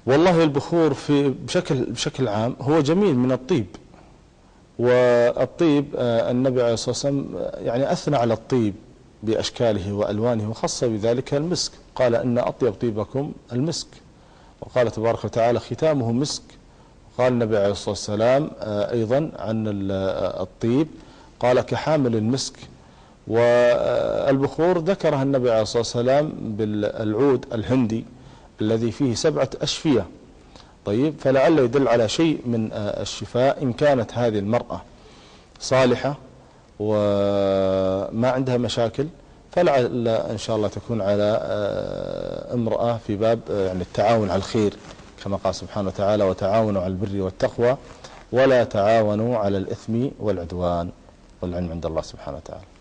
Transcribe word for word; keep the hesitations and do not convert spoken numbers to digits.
والله البخور في بشكل بشكل عام هو جميل من الطيب، والطيب النبي عليه الصلاة والسلام يعني أثنى على الطيب بأشكاله وألوانه، وخص بذلك المسك، قال إن أطيب طيبكم المسك، وقال تبارك وتعالى ختامه مسك. قال النبي عليه الصلاة والسلام أيضا عن الطيب قال كحامل المسك. والبخور ذكرها النبي عليه الصلاة والسلام بالعود الهندي الذي فيه سبعة أشفية. طيب، فلعل يدل على شيء من الشفاء إن كانت هذه المرأة صالحة وما عندها مشاكل، فلعل إن شاء الله تكون على امرأة في باب يعني التعاون على الخير، كما قال سبحانه وتعالى وتعاونوا على البر والتقوى ولا تعاونوا على الإثم والعدوان، والعلم عند الله سبحانه وتعالى.